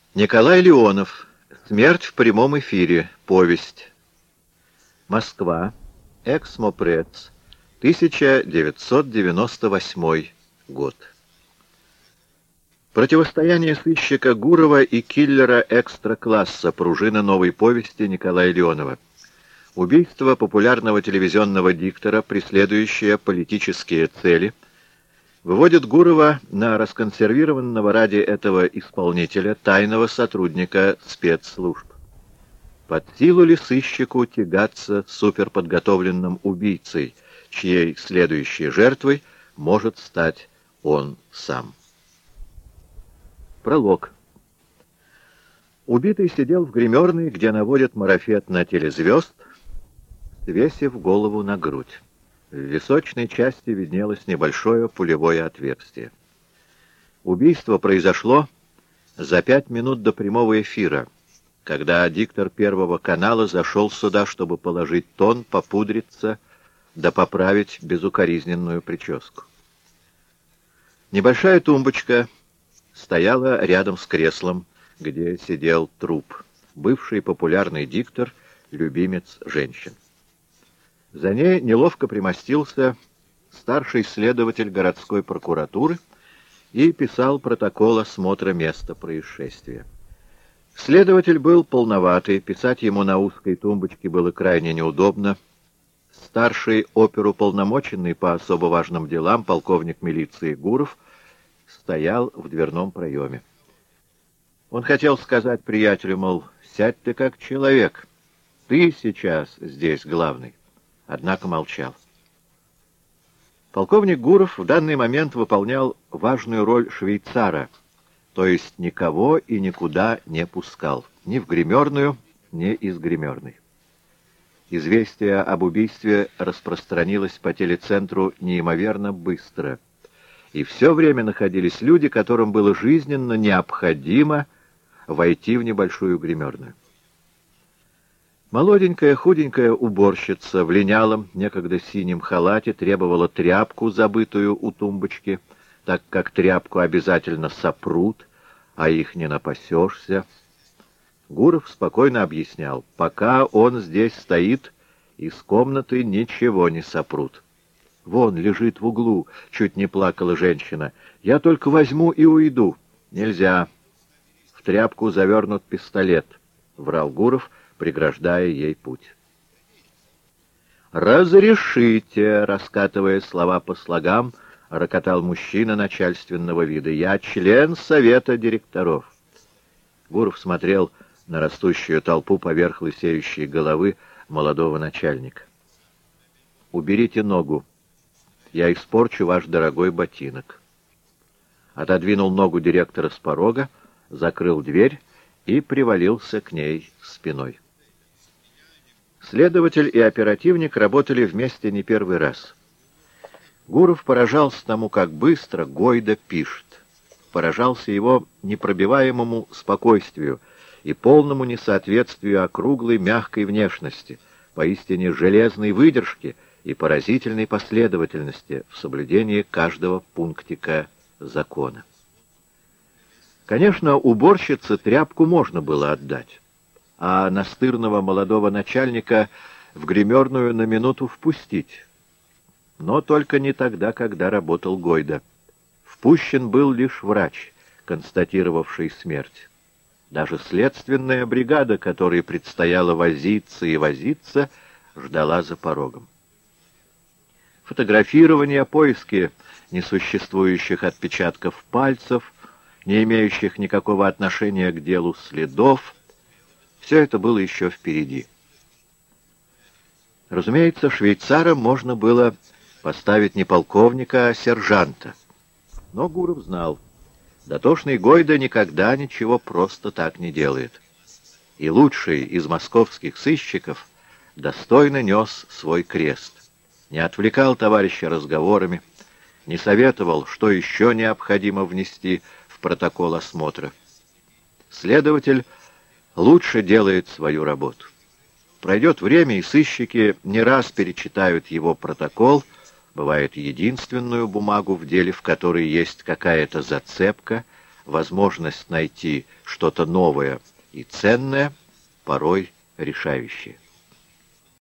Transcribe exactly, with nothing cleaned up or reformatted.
Николай Леонов. Смерть в прямом эфире. Повесть. Москва. Эксмо Пресс. тысяча девятьсот девяносто восьмой год. Противостояние сыщика Гурова и киллера экстра-класса. Пружина новой повести Николая Леонова. Убийство популярного телевизионного диктора, преследующее политические цели, выводит Гурова на расконсервированного ради этого исполнителя тайного сотрудника спецслужб. Под силу ли сыщику тягаться с суперподготовленным убийцей, чьей следующей жертвой может стать он сам? Пролог. Убитый сидел в гримерной, где наводят марафет на телезвезд, свесив голову на грудь. В височной части виднелось небольшое пулевое отверстие. Убийство произошло за пять минут до прямого эфира, когда диктор Первого канала зашел сюда, чтобы положить тон, попудриться, да поправить безукоризненную прическу. Небольшая тумбочка стояла рядом с креслом, где сидел труп, бывший популярный диктор, любимец женщин. За ней неловко примостился старший следователь городской прокуратуры и писал протокол осмотра места происшествия. Следователь был полноватый, писать ему на узкой тумбочке было крайне неудобно. Старший оперуполномоченный по особо важным делам полковник милиции Гуров стоял в дверном проеме. Он хотел сказать приятелю, мол, сядь ты как человек, ты сейчас здесь главный. Однако молчал. Полковник Гуров в данный момент выполнял важную роль швейцара, то есть никого и никуда не пускал, ни в гримерную, ни из гримерной. Известие об убийстве распространилось по телецентру неимоверно быстро, и все время находились люди, которым было жизненно необходимо войти в небольшую гримерную. Молоденькая, худенькая уборщица в линялом, некогда синем халате требовала тряпку, забытую у тумбочки, так как тряпку обязательно сопрут, а их не напасешься. Гуров спокойно объяснял, пока он здесь стоит, из комнаты ничего не сопрут. Вон лежит в углу, чуть не плакала женщина. Я только возьму и уйду. Нельзя. В тряпку завернут пистолет, врал Гуров, преграждая ей путь. «Разрешите», — раскатывая слова по слогам, рокотал мужчина начальственного вида. «Я член совета директоров». Гуров смотрел на растущую толпу поверх лысеющей головы молодого начальника. «Уберите ногу. Я испорчу ваш дорогой ботинок». Отодвинул ногу директора с порога, закрыл дверь и привалился к ней спиной. Следователь и оперативник работали вместе не первый раз. Гуров поражался тому, как быстро Гойда пишет. Поражался его непробиваемому спокойствию и полному несоответствию округлой мягкой внешности, поистине железной выдержки и поразительной последовательности в соблюдении каждого пунктика закона. Конечно, уборщице тряпку можно было отдать, а настырного молодого начальника в гримерную на минуту впустить. Но только не тогда, когда работал Гойда. Впущен был лишь врач, констатировавший смерть. Даже следственная бригада, которой предстояло возиться и возиться, ждала за порогом. Фотографирование, поиски несуществующих отпечатков пальцев, не имеющих никакого отношения к делу следов, все это было еще впереди. Разумеется, швейцара можно было поставить не полковника, а сержанта. Но Гуров знал, дотошный Гойда никогда ничего просто так не делает. И лучший из московских сыщиков достойно нес свой крест. Не отвлекал товарища разговорами, не советовал, что еще необходимо внести в протокол осмотра. Следователь лучше делает свою работу. Пройдет время, и сыщики не раз перечитают его протокол, бывает единственную бумагу в деле, в которой есть какая-то зацепка, возможность найти что-то новое и ценное, порой решающее.